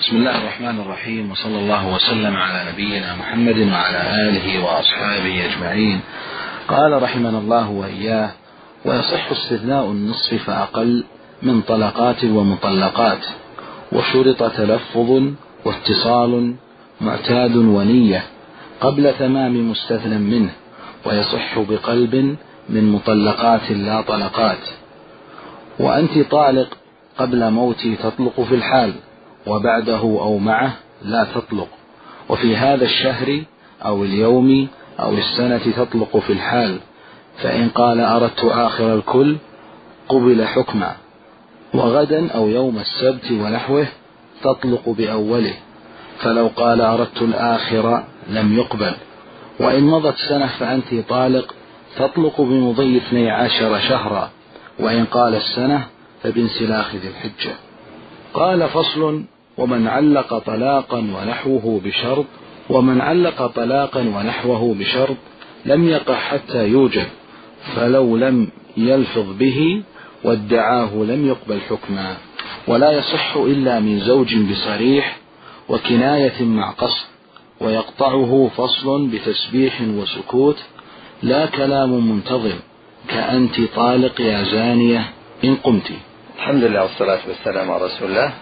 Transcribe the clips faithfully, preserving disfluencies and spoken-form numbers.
بسم الله الرحمن الرحيم، وصلى الله وسلم على نبينا محمد وعلى آله وأصحابه أجمعين. قال رحمنا الله وإياه: ويصح استثناء النصف فأقل من طلقات ومطلقات، وشرط تلفظ واتصال معتاد ونية قبل تمام مستثنى منه، ويصح بقلب من مطلقات لا طلقات. وأنت طالق قبل موتي تطلق في الحال، وبعده أو معه لا تطلق. وفي هذا الشهر أو اليوم أو السنة تطلق في الحال، فإن قال أردت آخر الكل قبل حكما، وغدا أو يوم السبت ونحوه تطلق بأوله، فلو قال أردت الآخر لم يقبل. وإن مضت سنة فأنت طالق تطلق بمضي اثني عشر شهرا، وإن قال السنة فبانسلاخ ذي الحجة. قال: فصل: ومن علق طلاقا ونحوه بشرط ومن علق طلاقا ونحوه بشرط لم يقع حتى يوجد، فلو لم يلفظ به وادعاه لم يقبل حكما، ولا يصح إلا من زوج بصريح وكناية مع قصد، ويقطعه فصل بتسبيح وسكوت لا كلام منتظم، كأنت طالق يا زانية إن قمت. الحمد لله والصلاة والسلام على رسول الله.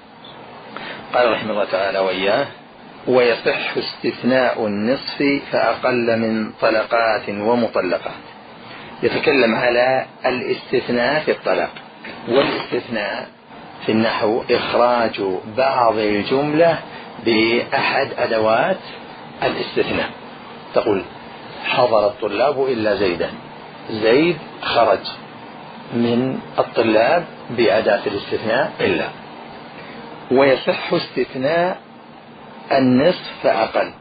قال رحمه الله تعالى وإياه: ويصح استثناء النصف فأقل من طلقات ومطلقات. يتكلم على الاستثناء في الطلاق. والاستثناء في النحو إخراج بعض الجملة بأحد أدوات الاستثناء. تقول: حضر الطلاب إلا زيدا، زيد خرج من الطلاب بأداة الاستثناء إلا. ويصح استثناء النصف فأقل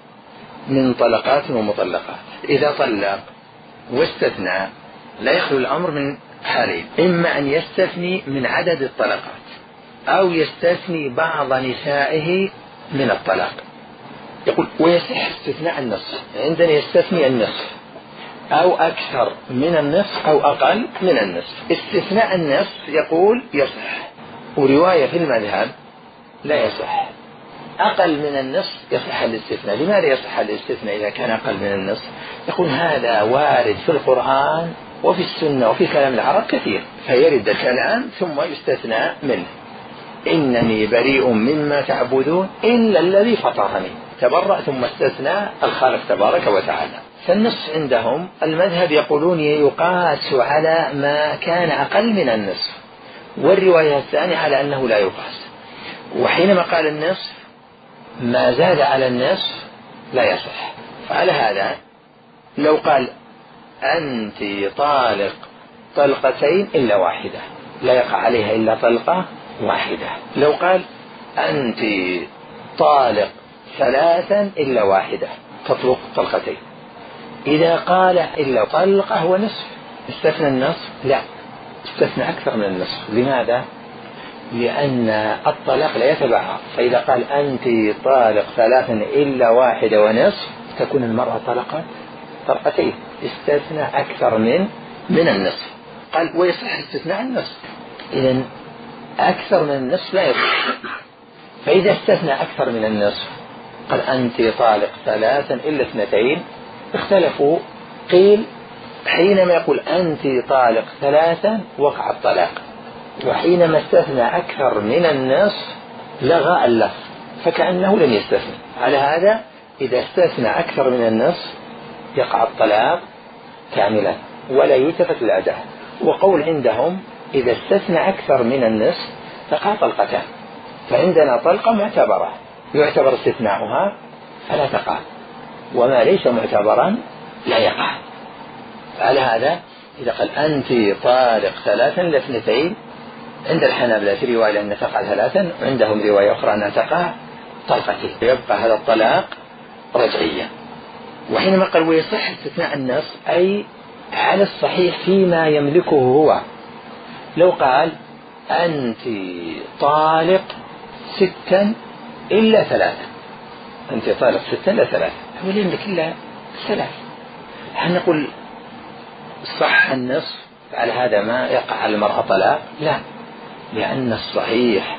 من طلقات ومطلقات. إذا طلق واستثنى لا يخلو الأمر من حالين: إما أن يستثني من عدد الطلقات، أو يستثني بعض نسائه من الطلاق. يقول: ويصح استثناء النصف. عندنا يستثني النصف أو أكثر من النصف أو أقل من النصف. استثناء النصف يقول يصح، ورواية في المذهب لا يصح. أقل من النصف يصح الاستثناء. لماذا يصح الاستثناء إذا كان أقل من النصف؟ يقول: هذا وارد في القرآن وفي السنة وفي كلام العرب كثير، فيرد الكلام ثم يستثنى منه: إنني بريء مما تعبدون إلا الذي فطرني. تبرأ ثم استثنى الخالق تبارك وتعالى. فالنصف عندهم المذهب يقولون يقاس على ما كان أقل من النصف، والرواية الثانية على أنه لا يقاس. وحينما قال النصف ما زاد على النصف لا يصح. فعلى هذا لو قال أنت طالق طلقتين إلا واحدة لا يقع عليها إلا طلقة واحدة. لو قال أنت طالق ثلاثا إلا واحدة تطلق طلقتين. إذا قال إلا طلقة ونصف استثنى النصف؟ لا، استثنى أكثر من النصف. لماذا؟ لأن الطلاق لا يتبعها. فإذا قال أنت طالق ثلاثا إلا واحدة ونصف تكون المرأة طلقت طلقتين. استثنى أكثر من من النصف. قال: ويصح استثناء النصف. إذن أكثر من النصف لا يصح. فإذا استثنى أكثر من النصف قال أنت طالق ثلاثا إلا اثنتين، اختلفوا. قيل حينما يقول أنت طالق ثلاثا وقع الطلاق، وحينما استثنى أكثر من النصف لغى اللفظ فكأنه لم يستثني. على هذا إذا استثنى أكثر من النصف يقع الطلاق كاملا ولا يلتفت للأداة. وقول عندهم إذا استثنى أكثر من النصف تقع طلقتان، فعندنا طلقة معتبرة يعتبر استثناؤها فلا تقع، وما ليس معتبرا لا يقع. على هذا إذا قال أنت طالق ثلاثا لاثنتين، عند الحنابلة في رواية أن تقع ثلاثا، عندهم رواية أخرى أن تقع طلقتين، يبقى هذا الطلاق رجعيا. وحينما قال ويصح استثناء النص أي على الصحيح فيما يملكه هو. لو قال أنت طالق ستا إلا ثلاثة، أنت طالق ستا إلا ثلاثة، هو لا يملك إلا ثلاث، هنقول صح النصف على هذا ما يقع على المرأة طلاق؟ لا، لأن الصحيح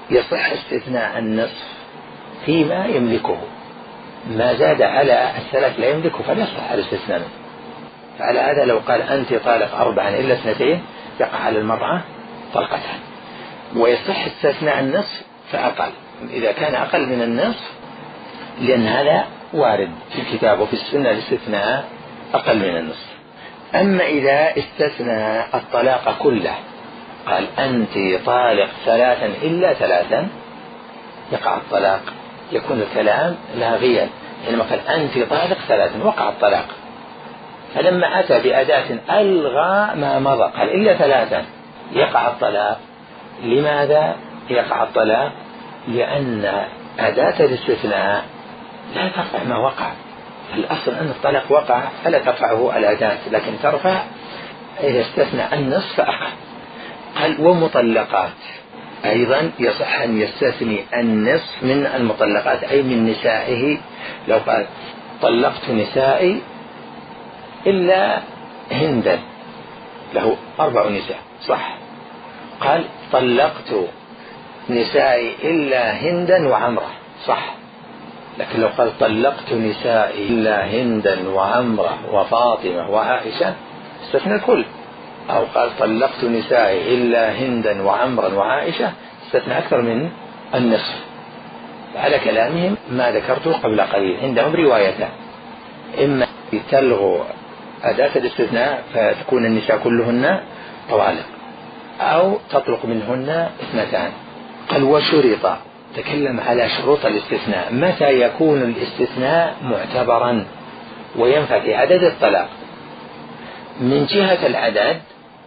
يصح استثناء النصف فيما يملكه، ما زاد على الثلاث لا يملكه فلا يصح الاستثناء منه. فعلى هذا لو قال أنت طالق أربعا إلا اثنتين يقع على المرأة طلقتان. ويصح استثناء النصف فأقل إذا كان أقل من النصف، لأن هذا وارد في الكتاب وفي السنة الاستثناء أقل من النصف. أما إذا استثنى الطلاق كله قال أنت طالق ثلاثا إلا ثلاثا يقع الطلاق، يكون الكلام لاغيا. حينما قال أنت طالق ثلاثا وقع الطلاق، فلما أتى بأداة ألغى ما مضى قال إلا ثلاثا يقع الطلاق. لماذا يقع الطلاق؟ لأن أداة الاستثناء لا ترفع ما وقع. الأصل أن الطلاق وقع فلا ترفعه الأداة، لكن ترفع إذا استثنى النصف فأقل. قال ومطلقات أيضا يصح أن يستثني النصف من المطلقات أي من نسائه. لو قال طلقت نسائي إلا هندا، له أربع نساء صح، قال طلقت نسائي إلا هندا وعمرة صح. لكن لو قال طلقت نسائي إلا هندا وعمرة وفاطمة وعائشة استثنى الكل، أو قال طلقت نسائي إلا هندا وعمرا وعائشة استثنى أكثر من النصف. على كلامهم ما ذكرته قبل قليل عندهم روايتان، إما تلغوا أداة الاستثناء فتكون النساء كلهن طوالق، أو تطلق منهن اثنتان. قال وشرط، تكلم على شروط الاستثناء، متى يكون الاستثناء معتبرا وينفع في عدد الطلاق. من جهة العدد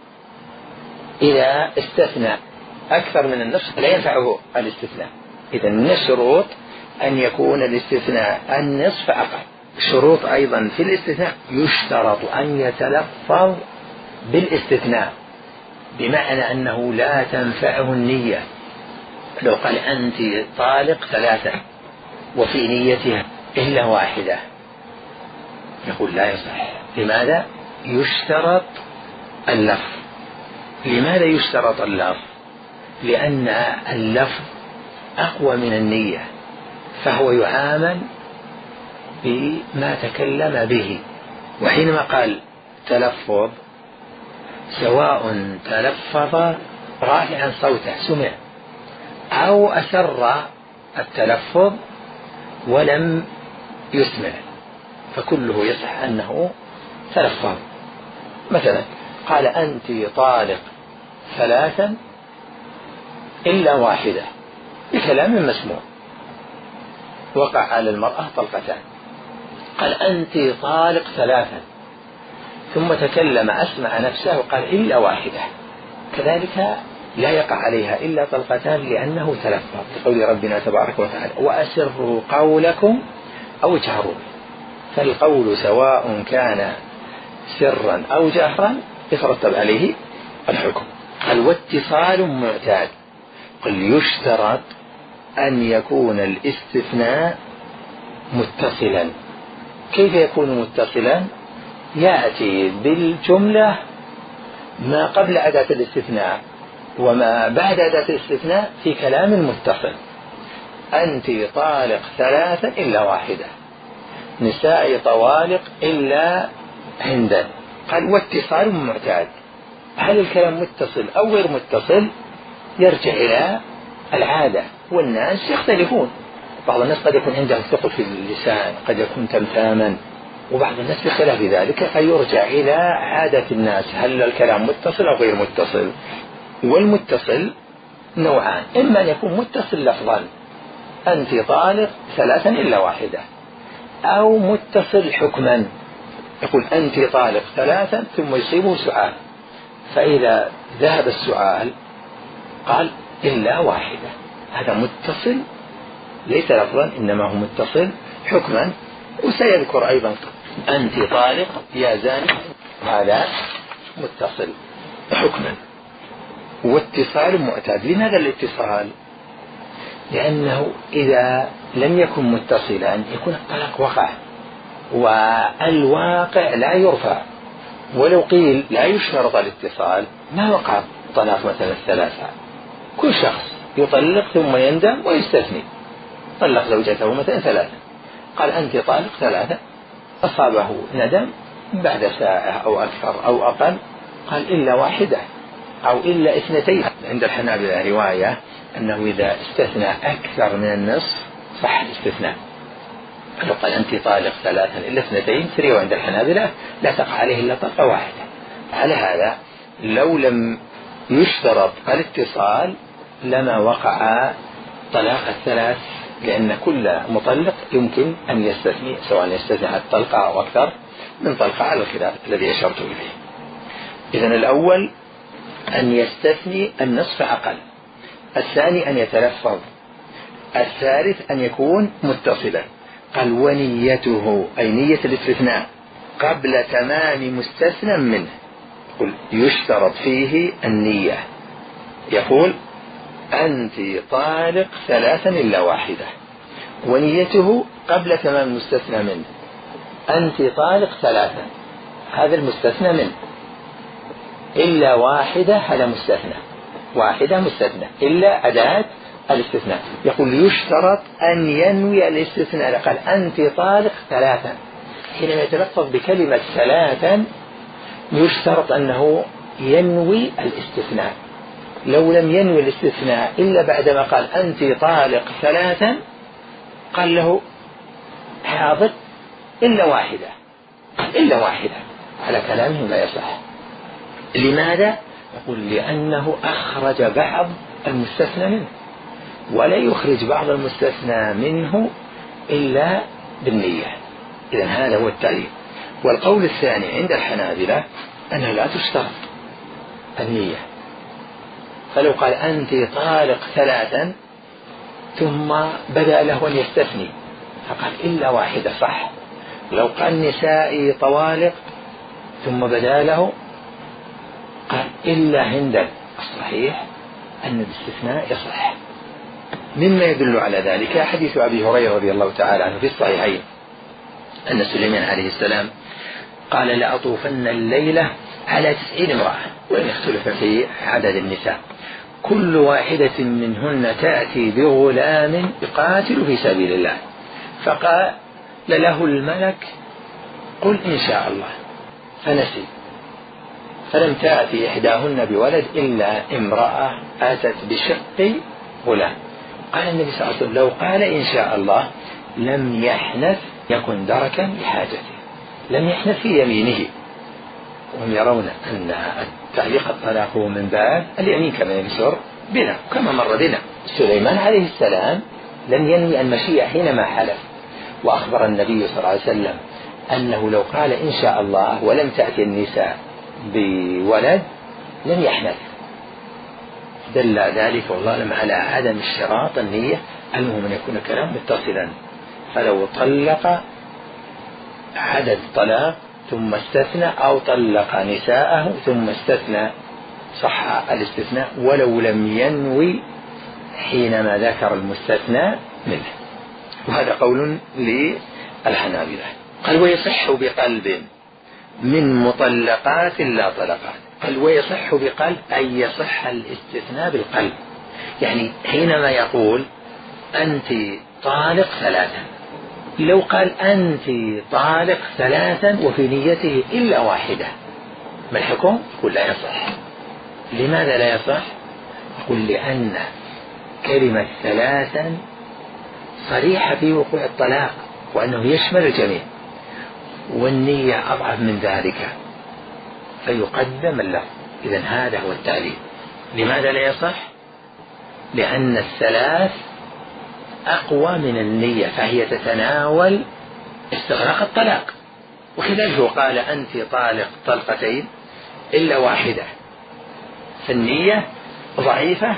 إذا استثنى أكثر من النصف لا ينفعه الاستثناء. إذا من الشروط أن يكون الاستثناء النصف أقل. شروط أيضا في الاستثناء يشترط أن يتلفظ بالاستثناء، بمعنى أنه لا تنفعه النية. لو قال أنت طالق ثلاثة وفي نيتها إلا واحدة يقول لا يصح. لماذا؟ يشترط اللفظ. لماذا يشترط اللفظ؟ لأن اللفظ أقوى من النية، فهو يعامل بما تكلم به. وحينما قال تلفظ سواء تلفظ رافعا صوته سمع أو أسر التلفظ ولم يسمع، فكله يصح أنه تلفظ. مثلا قال أنت طالق ثلاثا إلا واحدة بكلام مسموع، وقع على المرأة طلقتان. قال أنت طالق ثلاثا ثم تكلم أسمع نفسه وقال إلا واحدة، كذلك لا يقع عليها إلا طلقتان لأنه تلفظ بقول ربنا تبارك وتعالى وأسروا قولكم أو اجهروا. فالقول سواء كان سرا أو جهرا يترتب عليه الحكم. قال واتصال معتاد. قل يشترط أن يكون الاستثناء متصلا. كيف يكون متصلا؟ يأتي بالجملة ما قبل أداة الاستثناء وما بعد أداة الاستثناء في كلام متصل. أنت طالق ثلاثا إلا واحدة، نساء طوالق إلا هندا. قال واتصال معتاد. هل الكلام متصل أو غير متصل؟ يرجع إلى العادة، والناس يختلفون. بعض الناس قد يكون عنده ثقل في اللسان، قد يكون تمتاما، وبعض الناس بخلاف ذلك، فيرجع إلى عادة الناس هل الكلام متصل أو غير متصل. والمتصل نوعان، إما أن يكون متصل لفظا أنت طالق ثلاثا إلا واحدة، أو متصل حكما يقول أنت طالق ثلاثا ثم يصيبه سؤال، فإذا ذهب السؤال قال إلا واحدة، هذا متصل ليس لفظا إنما هو متصل حكما. وسيذكر أيضا أنت طالق يا زاني، هذا متصل حكما. واتصال معتاد. لماذا الاتصال؟ لأنه إذا لم يكن متصلا يكون الطلاق وقع، والواقع لا يرفع. ولو قيل لا يشترط الاتصال ما وقع الطلاق مثلا الثلاثة. كل شخص يطلق ثم يندم ويستثني. طلق زوجته مثلا ثلاثة، قال أنت طالق ثلاثة، أصابه ندم بعد ساعة أو أكثر أو أقل، قال إلا واحدة أو إلا اثنتين. عند الحنابلة رواية أنه إذا استثنى أكثر من النصف صح الاستثناء، لو قال أنت طالق ثلاثا إلا اثنتين في رواية عند الحنابلة لا تقع عليه إلا طلقة واحدة. على هذا لو لم يشترط الاتصال لما وقع طلاق الثلاث، لأن كل مطلق يمكن أن يستثني، سواء يستثني الطلقة أو أكثر من طلقة على الخلاف الذي أشرت إليه. إذن الأول أن يستثني النصف أقل، الثاني أن يتلفظ، الثالث أن يكون متصلا. قال ونيته أي نية الاستثناء قبل تمام مستثنى منه. قل يشترط فيه النية، يقول أنت طالق ثلاثا إلا واحدة، ونيته قبل تمام المستثنى منه أنت طالق ثلاثا، هذا المستثنى منه، إلا واحدة هذا مستثنى، واحدة مستثنى، إلا أداة الاستثناء. يقول يشترط أن ينوي الاستثناء، قال أنت طالق ثلاثا، حينما يتلفظ بكلمة ثلاثا يشترط أنه ينوي الاستثناء. لو لم ينوي الاستثناء إلا بعدما قال أنت طالق ثلاثا قال له حاضر إلا واحدة، إلا واحدة، على كلامه لا يصح. لماذا؟ يقول لأنه أخرج بعض المستثنى منه، ولا يخرج بعض المستثنى منه إلا بالنية. إذن هذا هو التعليل. والقول الثاني عند الحنابلة أنها لا تشترط النية، فلو قال أنت طالق ثلاثا ثم بدأ له أن يستثني فقال إلا واحدة صح. لو قال نسائي طوالق ثم بدأ له قال إلا هندا، الصحيح أن الاستثناء يصح. مما يدل على ذلك حديث أبي هريرة رضي الله تعالى عنه في الصحيحين أن سليمان عليه السلام قال لأطوفن الليلة على تسعين امرأة، وإن اختلف في عدد النساء، كل واحدة منهن تأتي بغلام يقاتل في سبيل الله، فقال له الملك قل إن شاء الله، فنسي، فلم تأتي إحداهن بولد إلا امرأة أتت بشق غلام. قال النبي صلى الله عليه وسلم لو قال إن شاء الله لم يحنث يكن دركا لحاجته، لم يحنث في يمينه. وهم يرون أن تعليق الطلاق هو من باب اليمين كما ينشر بنا كما مر بنا. سليمان عليه السلام لم ينوي المشيئة حينما حلف، وأخبر النبي صلى الله عليه وسلم أنه لو قال إن شاء الله ولم تأتي النساء بولد لم يحنث. دل ذلك والله لم على عدم اشتراط النية، المهم أن يكون كلام متصلا. فلو طلق عدد طلاق ثم استثنى أو طلق نساءه ثم استثنى صح الاستثناء ولو لم ينوي حينما ذكر المستثنى منه. وهذا قول للحنابلة. قال ويصح بقلب من مطلقات لا طلقات. قال ويصح بقلب أي يصح الاستثناء بالقلب، يعني حينما يقول أنت طالق ثلاثا، لو قال أنت طالق ثلاثا وفي نيته إلا واحدة ما الحكم؟ يقول لا يصح. لماذا لا يصح؟ يقول لأن كلمة ثلاثا صريحة في وقوع الطلاق وأنه يشمل الجميع، والنية أضعف من ذلك فيقدم اللفظ. إذن هذا هو التعليل. لماذا لا يصح؟ لأن الثلاث أقوى من النية، فهي تتناول استغراق الطلاق، وكذلك قال أنت طالق طلقتين إلا واحدة، فالنية ضعيفة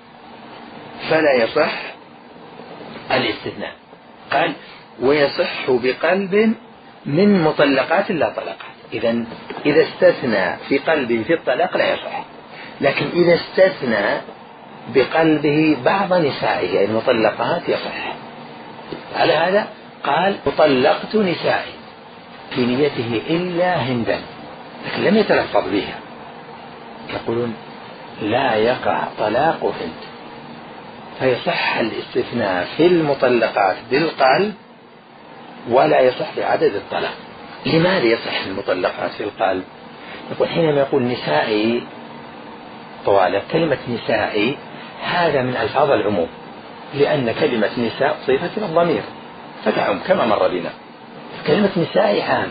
فلا يصح الاستثناء. قال ويصح بقلب من مطلقات لا طلقات. إذن إذا استثنى في قلبه في الطلاق لا يصح، لكن إذا استثنى بقلبه بعض نسائه يعني المطلقات يصح. على هذا قال طلقت نسائي في نيته إلا هندا، لكن لم يتلفظ بها. يقولون لا يقع طلاق هند فيصح الاستثناء في المطلقات بالقلب ولا يصح في عدد الطلاق. لماذا يصح المطلقات في القلب؟ يقول حينما يقول نسائي طوالق، كلمة نسائي هذا من ألفاظ العموم، لأن كلمة نساء صفة إلى الضمير فتعم كما مر بنا. كلمة نسائي عام،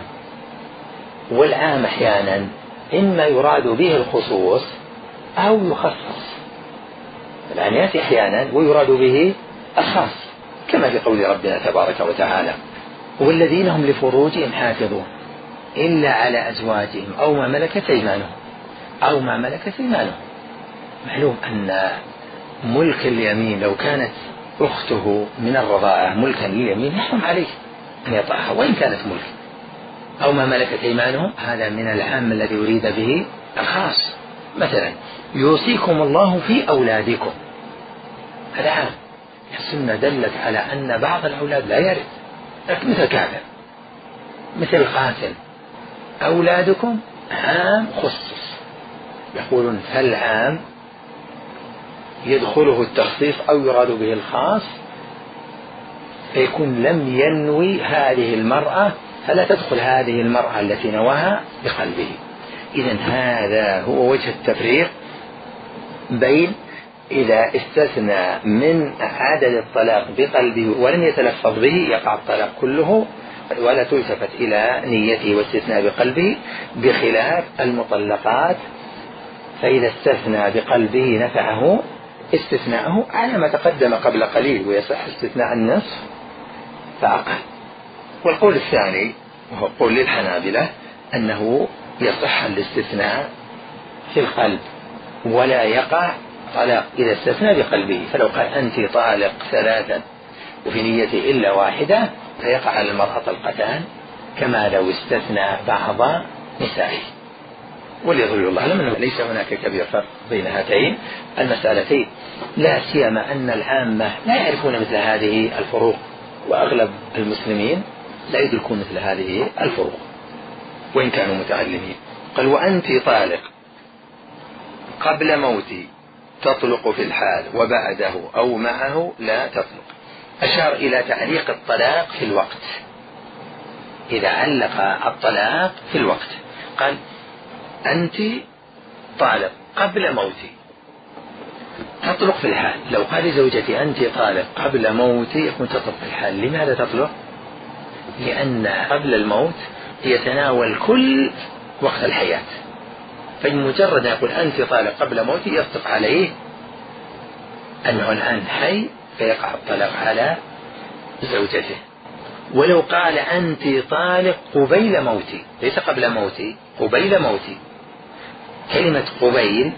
والعام أحيانا إما يراد به الخصوص أو يخصص، العام يأتي أحيانا ويراد به الخاص كما في قول ربنا تبارك وتعالى: والذين هم لفروجهم حافظون إلا على أزواجهم أو ما ملكت أيمانهم أو ما ملكت أيمانهم. معلوم أن ملك اليمين لو كانت أخته من الرضاعة ملكا لليمين يحرم عليه أن يطأها وإن كانت ملك. أو ما ملكت أيمانهم هذا من العام الذي يريد به الخاص. مثلا يوصيكم الله في أولادكم، هذا عام. السنة دلت على أن بعض الأولاد لا يرث، مثل كافر مثل قاتل. أولادكم عام خصص، يقولون فالعام يدخله التخصيص أو يراد به الخاص، فيكون لم ينوي هذه المرأة فلا تدخل هذه المرأة التي نواها بقلبه. إذن هذا هو وجه التفريق بين إذا استثنى من عدد الطلاق بقلبه ولم يتلفظ به يقع الطلاق كله ولا تلتفت إلى نيته واستثناء بقلبه، بخلاف المطلقات فإذا استثنى بقلبه نفعه استثناءه على ما تقدم قبل قليل، ويصح استثناء النصف فأقل. والقول الثاني وهو قول للحنابلة أنه يصح الاستثناء في القلب ولا يقع طلاق إذا استثنى بقلبه. فلو قال أنت طالق ثلاثا وفي نيته إلا واحدة فيقع على المرأة طلقتان كما لو استثنى بعض نسائه. وليظل الله أعلم أنه ليس هناك كبير فرق بين هاتين المسألتين، لا سيما أن العامة لا يعرفون مثل هذه الفروق، وأغلب المسلمين لا يدركون مثل هذه الفروق وإن كانوا متعلمين. قال وأنت طالق قبل موتي تطلق في الحال وبعده أو معه لا تطلق. أشار إلى تعليق الطلاق في الوقت، إذا علق الطلاق في الوقت قال أنت طالق قبل موتي تطلق في الحال. لو قال لزوجتي أنت طالق قبل موتي يكون تطلق في الحال. لماذا تطلق؟ لأن قبل الموت يتناول كل وقت الحياة، فمجرد أن يقول أنت طالق قبل موتي يصدق عليه أنه الآن حي فيقع الطلاق على زوجته. ولو قال أنت طالق قبيل موتي، ليس قبل موتي، قبيل موتي، كلمة قبيل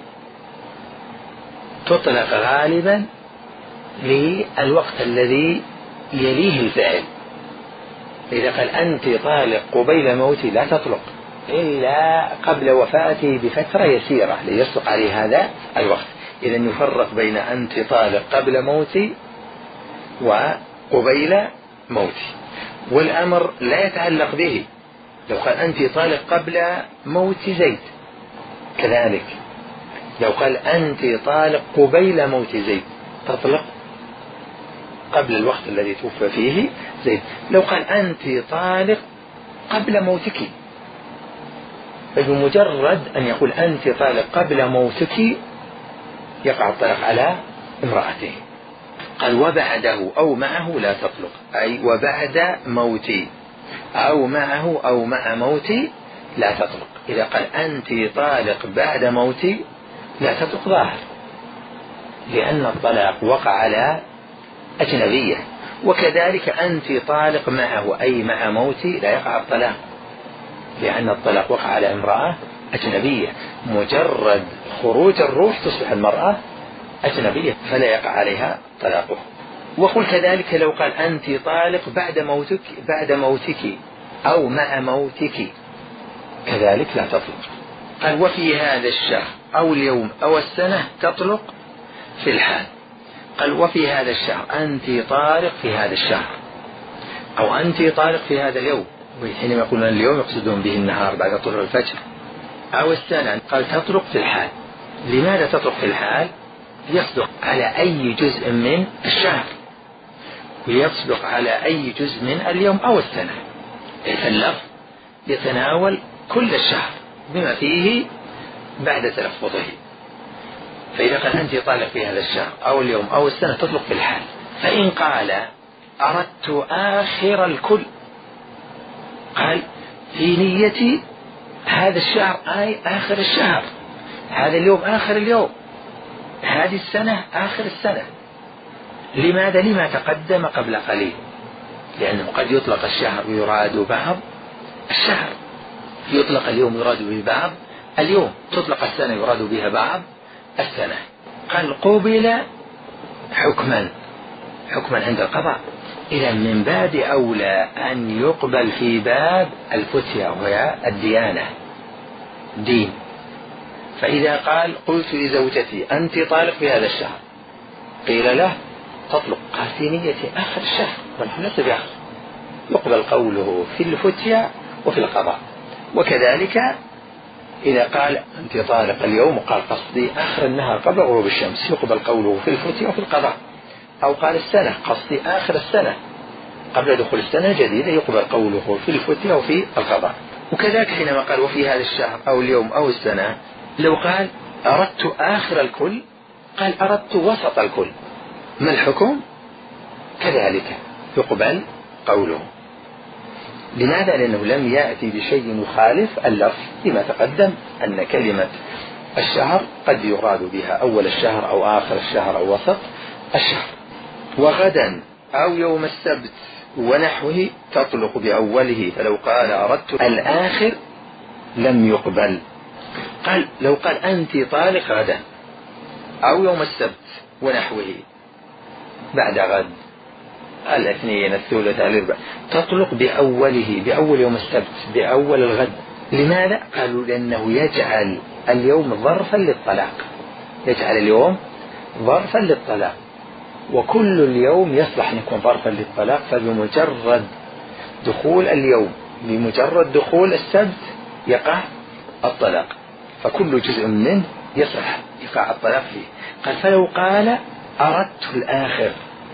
تطلق غالبا للوقت الذي يليه الفعل. إذا قال أنت طالق قبيل موتي لا تطلق إلا قبل وفاته بفترة يسيرة ليصدق عليه هذا الوقت. إذا يفرق بين أنت طالق قبل موتي وقبيل موتي. والأمر لا يتعلق به. لو قال أنت طالق قبل موت زيد كذلك، لو قال أنت طالق قبيل موت زيد تطلق قبل الوقت الذي توفى فيه زيد. لو قال أنت طالق قبل موتك، فبمجرد أن يقول أنت طالق قبل موتك يقع الطلاق على امرأته. قال وبعده أو معه لا تطلق، أي وبعد موتي أو معه أو مع موتي لا تطلق. إذا قال أنت طالق بعد موتي لا تطلق ظاهر، لأن الطلاق وقع على أجنبية. وكذلك أنت طالق معه أي مع موتي لا يقع الطلاق، لأن الطلاق وقع على امرأة أجنبية. مجرد خروج الروح تصبح المرأة أجنبية فلا يقع عليها طلاقه. وقل كذلك لو قال أنت طالق بعد موتك بعد موتك أو مع موتك كذلك لا تطلق. قال وفي هذا الشهر أو اليوم أو السنة تطلق في الحال. قال وفي هذا الشهر أنت طالق في هذا الشهر أو أنت طالق في هذا اليوم، وحينما يقولون اليوم يقصدون به النهار بعد طلوع الفجر، أو السنة قال تطلق في الحال. لماذا تطلق في الحال؟ يصدق على أي جزء من الشهر، ويصدق على أي جزء من اليوم أو السنة. اللفظ يتناول كل الشهر بما فيه بعد تلفظه. فإذا قال أنت طالق في هذا الشهر أو اليوم أو السنة تطلق في الحال. فإن قال أردت آخر الكل، قال في نيتي هذا الشهر أي آخر الشهر، هذا اليوم آخر اليوم، هذه السنة آخر السنة. لماذا؟ لما تقدم قبل قليل، لأنه قد يطلق الشهر ويراد بعض الشهر، يطلق اليوم يراد به بعض اليوم، تطلق السنة يراد بها بعض السنة. قال قبل حكما حكما عند القضاء، إذا من باب أولى أن يقبل في باب الفتية وهي الديانة دين. فإذا قال قلت لزوجتي أنت طالق في هذا الشهر، قيل له تطلق، قال في نيتي آخر الشهر ونحن ليس بآخر، يقبل قوله في الفتية وفي القضاء. وكذلك إذا قال أنت طالق اليوم وقال قصدي آخر النهار قبل غروب الشمس، يقبل قوله في الفتية وفي القضاء. أو قال السنة قصدي آخر السنة قبل دخول السنة الجديدة، يقبل قوله في الفتية وفي القضاء. وكذلك حينما قال وفي هذا الشهر أو اليوم أو السنة، لو قال أردت آخر الكل، قال أردت وسط الكل، ما الحكم؟ كذلك يقبل قوله. لماذا؟ لأنه لم يأتي بشيء يخالف اللفظ، لما تقدم أن كلمة الشهر قد يراد بها أول الشهر أو آخر الشهر أو وسط الشهر. وغدا أو يوم السبت ونحوه تطلق بأوله، فلو قال أردت الآخر لم يقبل. قال لو قال أنت طالق غدا أو يوم السبت ونحوه بعد غد الاثنين الثلاثاء الأربعاء، تطلق بأوله، بأول يوم السبت، بأول الغد. لماذا؟ قالوا لأنه يجعل اليوم ظرفا للطلاق، يجعل اليوم ظرفا للطلاق، وكل اليوم يصلح أن يكون ظرفا للطلاق. فبمجرد دخول اليوم، بمجرد دخول السبت يقع الطلاق، فكل جزء منه يصلح يقع الطلاق فيه. قال فلو قال أردت الآخر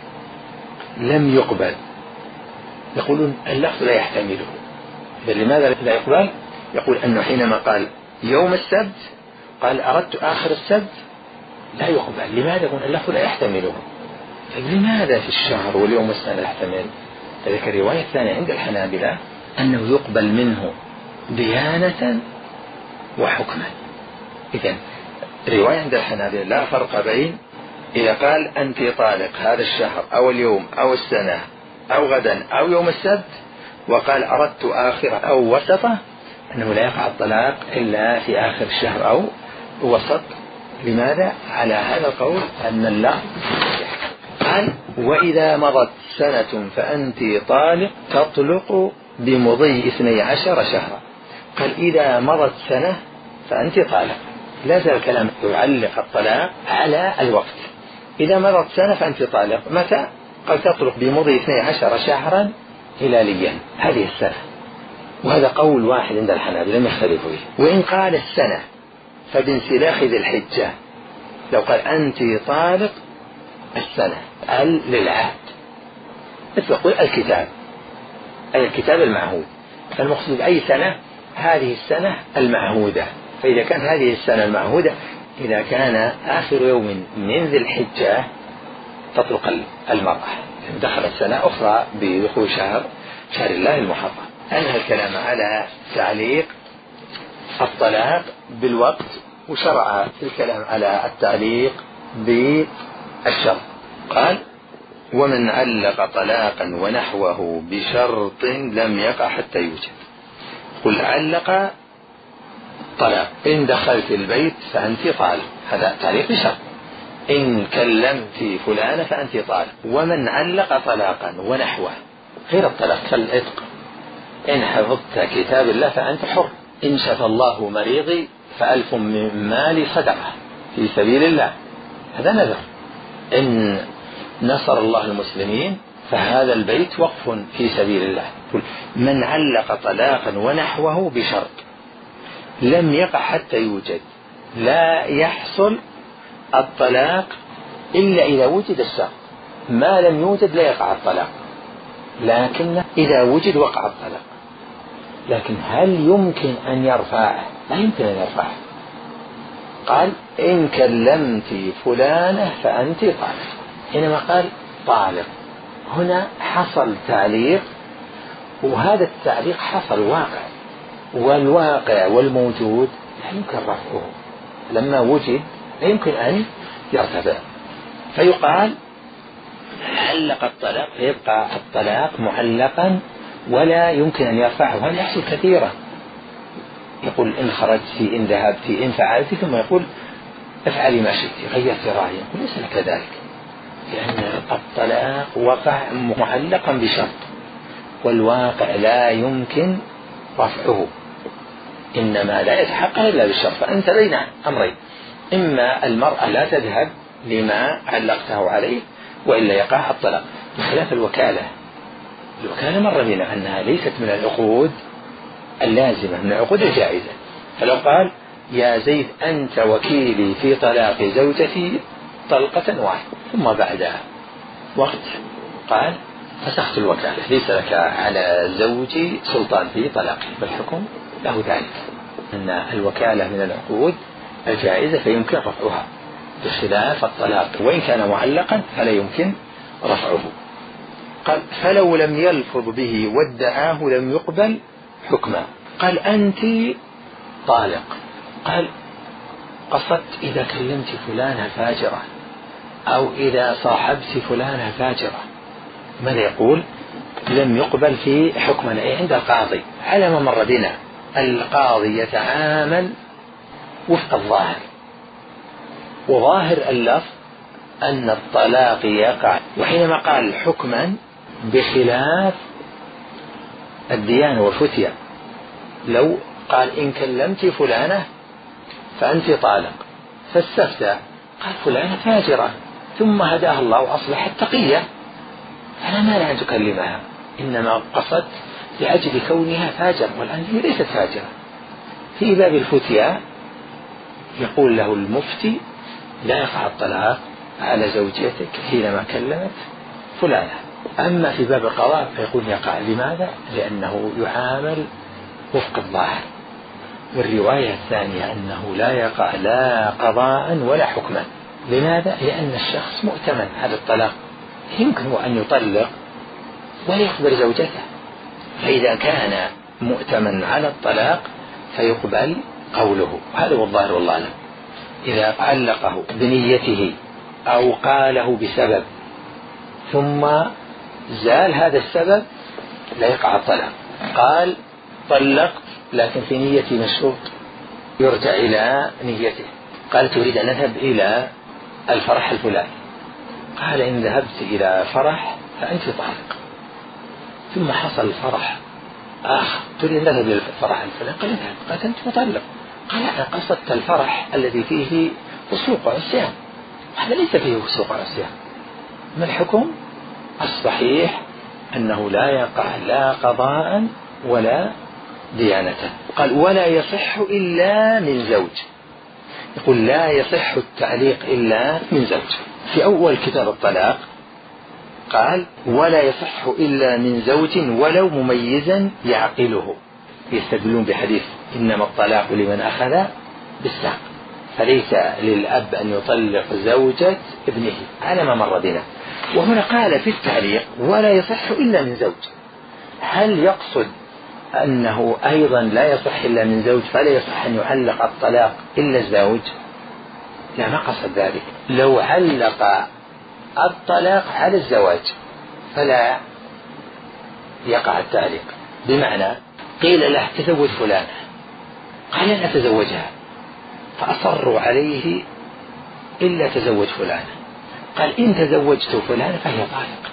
لم يقبل، يقولون اللفظ لا يحتمله. بل لماذا لا يقبل؟ يقول أنه حينما قال يوم السبت قال أردت آخر السبت لا يقبل. لماذا؟ يقول اللفظ لا يحتمله. لماذا في الشهر واليوم والسنة لا يحتمل؟ ذلك الرواية الثانية عند الحنابلة أنه يقبل منه ديانة وحكما. إذن رواية عند الحنابلة لا فرق بين إذا قال أنت طالق هذا الشهر أو اليوم أو السنة أو غدا أو يوم السبت، وقال أردت آخر أو وسطه، أنه لا يقع الطلاق إلا في آخر الشهر أو وسط. لماذا؟ على هذا القول أن الله قال وإذا مضت سنة فأنت طالق تطلق بمضي اثني عشر شهرا. قال إذا مضت سنة فأنت طالق، لا زال الكلام يعلق الطلاق على الوقت. إذا مضت سنة فأنت طالق، متى؟ قال تطلق بمضي اثني عشر شهرا هلاليا، هذه السنة. وهذا قول واحد عند الحنابلة لم يختلفوا فيه. وإن قال السنة فبانسلاخ ذي الحجة، لو قال أنت طالق السنة ال للعهد، مثل يقول الكتاب أي الكتاب المعهود، فالمقصود أي سنة؟ هذه السنة المعهودة. فإذا كان هذه السنة المعهودة، إذا كان آخر يوم من ذي الحجة تطلق المرأة، دخلت سنة أخرى بدخول شهر شهر الله المحرم. أنهى الكلام على تعليق الطلاق بالوقت، وشرع في الكلام على التعليق بالشرط. قال ومن علق طلاقا ونحوه بشرط لم يقع حتى يوجد. قل علق طلاق إن دخلت البيت فأنت طالق، هذا تعليق بشرط. إن كلمت فلانة فأنت طالق. ومن علق طلاقا ونحوه غير الطلاق كالعتق، إن حفظت كتاب الله فأنت حر، إن شفى الله مريضي فألف من مالي صدقة في سبيل الله، هذا نذر. إن نصر الله المسلمين فهذا البيت وقف في سبيل الله. من علق طلاقا ونحوه بشرط لم يقع حتى يوجد، لا يحصل الطلاق إلا إذا وجد الشرط. ما لم يوجد لا يقع الطلاق، لكن إذا وجد وقع الطلاق. لكن هل يمكن أن يرفعه؟ لا يمكن أن يرفعه. قال إن كلمت فلانة فأنت طالق، حينما قال طالق هنا حصل تعليق، وهذا التعليق حصل واقع، والواقع والموجود لا يمكن رفعه. لما وجد لا يمكن أن يرتفع، فيقال علق الطلاق، فيبقى الطلاق معلقا ولا يمكن أن يرفعه. وهذا يحصل كثيرا، يقول إن خرجت إن ذهبت إن فعلت، ثم يقول افعلي ما شئت، غيرت رأيي. يقول ليس لك ذلك، لأن الطلاق وقع معلقا بشرط، والواقع لا يمكن رفعه، إنما لا يتحقق إلا بالشرط. فأنت بين أمرين، إما المرأة لا تذهب لما علقته عليه وإلا يقع الطلاق، بخلاف الوكالة. الوكالة مر بنا أنها ليست من العقود اللازمة، من العقود الجائزة. فلو قال يا زيد أنت وكيلي في طلاق زوجتي طلقة واحدة، ثم بعد وقت قال فسخت الوكالة، ليس لك على زوجي سلطان في طلاقه، فالحكم له ذلك، أن الوكالة من العقود الجائزة فيمكن رفعها، بخلاف الطلاق وإن كان معلقا فلا يمكن رفعه. قال فلو لم يلفظ به وادعاه لم يقبل حكما. قال أنت طالق، قال قصدت إذا كلمت فلانة فاجرة أو إذا صاحبت فلانة فاجرة، ماذا يقول؟ لم يقبل في حكمنا، أي عند القاضي. على ما مر بنا القاضي يتعامل وفق الظاهر، وظاهر اللفظ أن الطلاق يقع، وحينما قال حكما بخلاف الديانة والفتية. لو قال إن كلمت فلانة فأنت طالق، فاستفتى قال فلانة فاجرة، ثم هداها الله وأصلحت تقية، فلا مانع أن تكلمها، إنما قصد لأجل كونها فاجر، والآن هي ليست فاجرة. في باب الفتية يقول له المفتي لا يقع الطلاق على زوجتك حينما كلمت فلانة. أما في باب القضاء فيقول يقع. لماذا؟ لأنه يعامل وفق الظاهر. والرواية الثانية أنه لا يقع لا قضاء ولا حكما. لماذا؟ لأن الشخص مؤتمن على الطلاق، يمكن أن يطلق ولا يخبر زوجته، فإذا كان مؤتمن على الطلاق فيقبل قوله، وهذا هو الظاهر والله أعلم. إذا علقه بنيته أو قاله بسبب ثم زال هذا السبب لا يقع الطلاق. قال طلقت لكن في نيتي مشروط، يرجع إلى نيته. قال تريد أن أذهب إلى الفرح الفلاني، قال إن ذهبت إلى فرح فأنت طالق، ثم حصل فرح آخر تريد أن أذهب إلى الفرح الفلاني، قال اذهب، قال أنت مطلق. قال أنا قصدت الفرح الذي فيه فسوق وعصيان، هذا ليس فيه فسوق وعصيان. ما الحكم؟ الصحيح أنه لا يقع لا قضاء ولا ديانة. قال ولا يصح إلا من زوج، يقول لا يصح التعليق إلا من زوج. في أول كتاب الطلاق قال ولا يصح إلا من زوج ولو مميزا يعقله، يستدلون بحديث إنما الطلاق لمن أخذ بالساق، فليس للأب أن يطلق زوجة ابنه على ما مر بنا. وهنا قال في التعليق ولا يصح إلا من زوج، هل يقصد أنه أيضا لا يصح إلا من زوج فلا يصح أن يعلق الطلاق إلا الزوج؟ لا، ما قصد ذلك. لو علق الطلاق على الزواج فلا يقع التعليق، بمعنى قيل له تزوج فلانة، قال أن أتزوجها، فأصروا عليه إلا تزوج فلانة، قال إن تزوجت فلانة فهي طالق،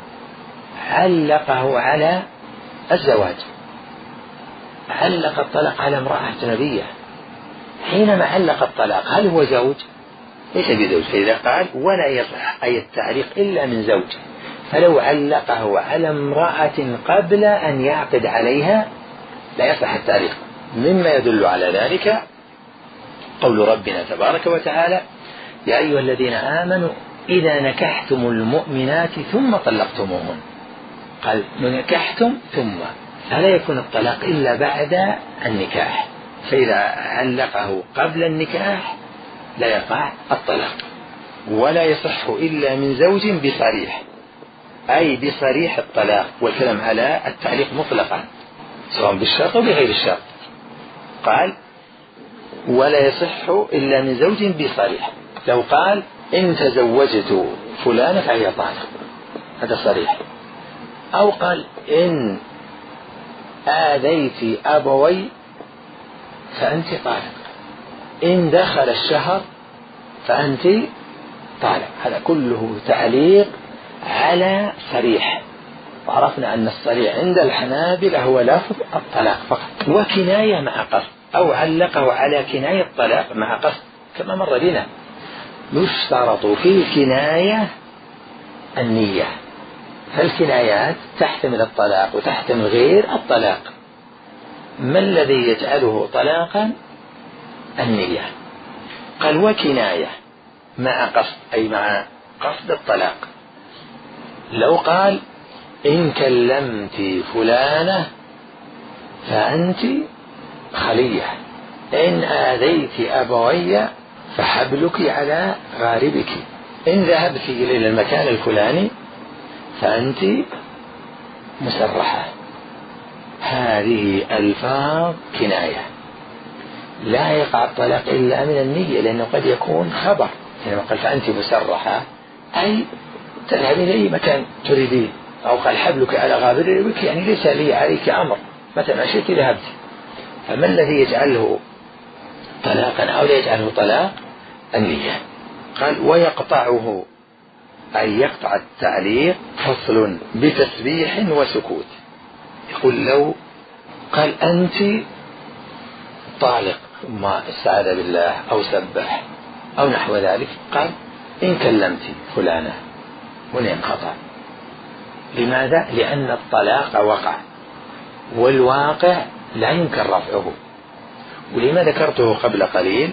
علقه على الزواج، علق الطلاق على امرأة أجنبية. حينما علق الطلاق هل هو زوج؟ ليس بزوج. فإذا قال ولا يصح أي التعليق إلا من زوج، فلو علقه على امرأة قبل أن يعقد عليها لا يصح التعليق. مما يدل على ذلك قول ربنا تبارك وتعالى يا أيها الذين آمنوا إذا نكحتم المؤمنات ثم طلقتموهن. قال نكحتم ثم، فلا يكون الطلاق إلا بعد النكاح، فإذا علقه قبل النكاح لا يقع الطلاق. ولا يصح إلا من زوج بصريح، أي بصريح الطلاق، والكلام على التعليق مطلقا سواء بالشرط أو بغير الشرط. قال ولا يصح إلا من زوج بصريح، لو قال إن تزوجت فلانة فهي طالق، هذا صريح. أو قال إن آذيت أبوي فأنت طالق، إن دخل الشهر فأنت طالق، هذا كله تعليق على صريح. وعرفنا أن الصريح عند الحنابلة هو لفظ الطلاق فقط، وكناية مع قصد، أو علقه على كناية الطلاق مع قصد كما مر بنا. يشترط في الكناية النية، فالكنايات تحتمل الطلاق وتحتمل غير الطلاق. ما الذي يجعله طلاقا؟ النية. قال وكناية مع قصد، أي مع قصد الطلاق. لو قال إن كلمت فلانة فأنت خلية، إن آذيت أبوي فحبلك على غاربك، إن ذهبت إلى المكان الفلاني فأنت مسرحة. هذه ألفاظ كناية، لا يقع الطلاق إلا من النية، لأنه قد يكون خبر. يعني قال فأنت مسرحة أي تذهب إلى أي مكان تريدين، أو قال حبلك على غاربك يعني ليس لي عليك أمر، متى ما شئت ذهبت. فما الذي يجعله طلاقا أو لا يجعله طلاق؟ النية. قال ويقطعه، أي يقطع التعليق فصل بتسبيح وسكوت. يقول لو قال أنت طالق ثم استعاذ بالله أو سبح أو نحو ذلك، قال إن كلمت فلانة، هنا انقطع. لماذا؟ لأن الطلاق وقع، والواقع لا يمكن رفعه. ولما ذكرته قبل قليل؟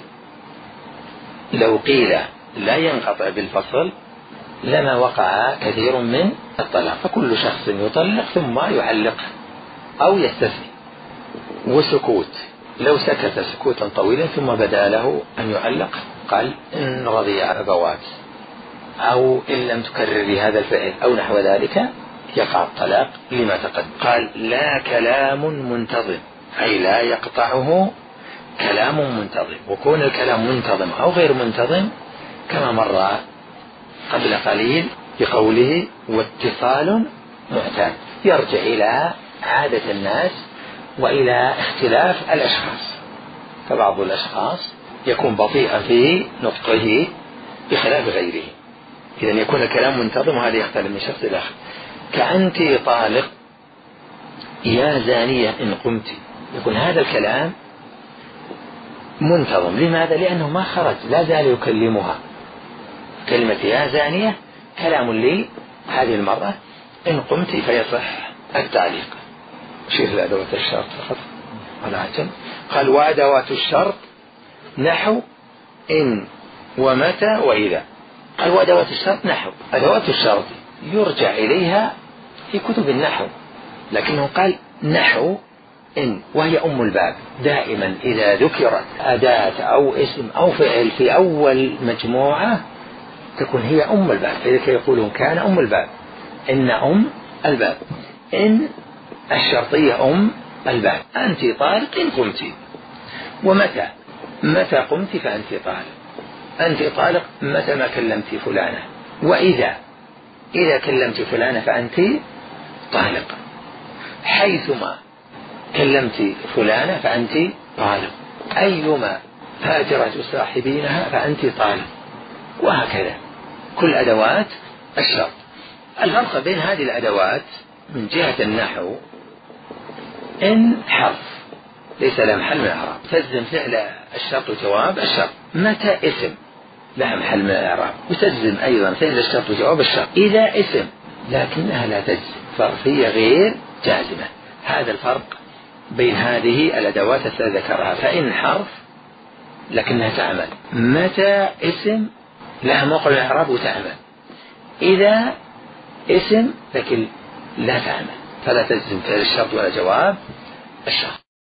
لو قيل لا ينقطع بالفصل لما وقع كثير من الطلاق، فكل شخص يطلق ثم يعلق أو يستثني. وسكوت، لو سكت سكوتا طويلا ثم بدا له أن يعلق، قال إن رضي أبوات، أو إن لم تكرر هذا الفعل أو نحو ذلك، يقع الطلاق لما تقدم. قال لا كلام منتظم، أي لا يقطعه كلام منتظم. وكون الكلام منتظم أو غير منتظم كما مر قبل قليل بقوله واتصال معتاد، يرجع إلى عادة الناس وإلى اختلاف الأشخاص. فبعض الأشخاص يكون بطيئا في نطقه بخلاف غيره، إذا يكون الكلام منتظم، وهذا يختلف من شخص إلى آخر. كأنت طالق يا زانية إن قمت، يكون هذا الكلام منتظم. لماذا؟ لأنه ما خرج، لا زال يكلمها. كلمة يا زانية كلام لي هذه المرة، إن قمت فيصح التعليق. شير لأدوات الشرط فقط ولا عجل. قال وأدوات الشرط نحو إن ومتى وإذا. قال وأدوات الشرط نحو، أدوات الشرط يرجع إليها في كتب النحو، لكنه قال نحو إن، وهي أم الباب. دائما إذا ذكرت أداة أو اسم أو فعل في أول مجموعة تكون هي أم الباب، لذلك يقولون كان أم الباب، إن أم الباب. إن الشرطية أم الباب، أنت طالق إن قمت. ومتى، متى قمت فأنت طالق، أنت طالق متى ما كلمت فلانة. وإذا، إذا كلمت فلانة فأنت طالق. حيثما كلمت فلانة فأنت طالق. أيما هاجرت صاحبينها فأنت طالق. وهكذا كل أدوات الشرط. الفرق بين هذه الأدوات من جهة النحو إن حرف ليس له محل من الإعراب، تجزم فعل الشرط وجواب الشرط. متى اسم لا محل من الإعراب، وتجزم أيضا فعل الشرط وجواب الشرط. إذا اسم لكنها لا تجزم، فرقية غير جازمة. هذا الفرق بين هذه الأدوات التي ذكرها. فإن حرف لكنها تعمل، متى اسم لها موقع الإعراب وتعمل. إذا اسم لكن لا تعمل، فلا تجزم فعل الشرط ولا جواب الشرط.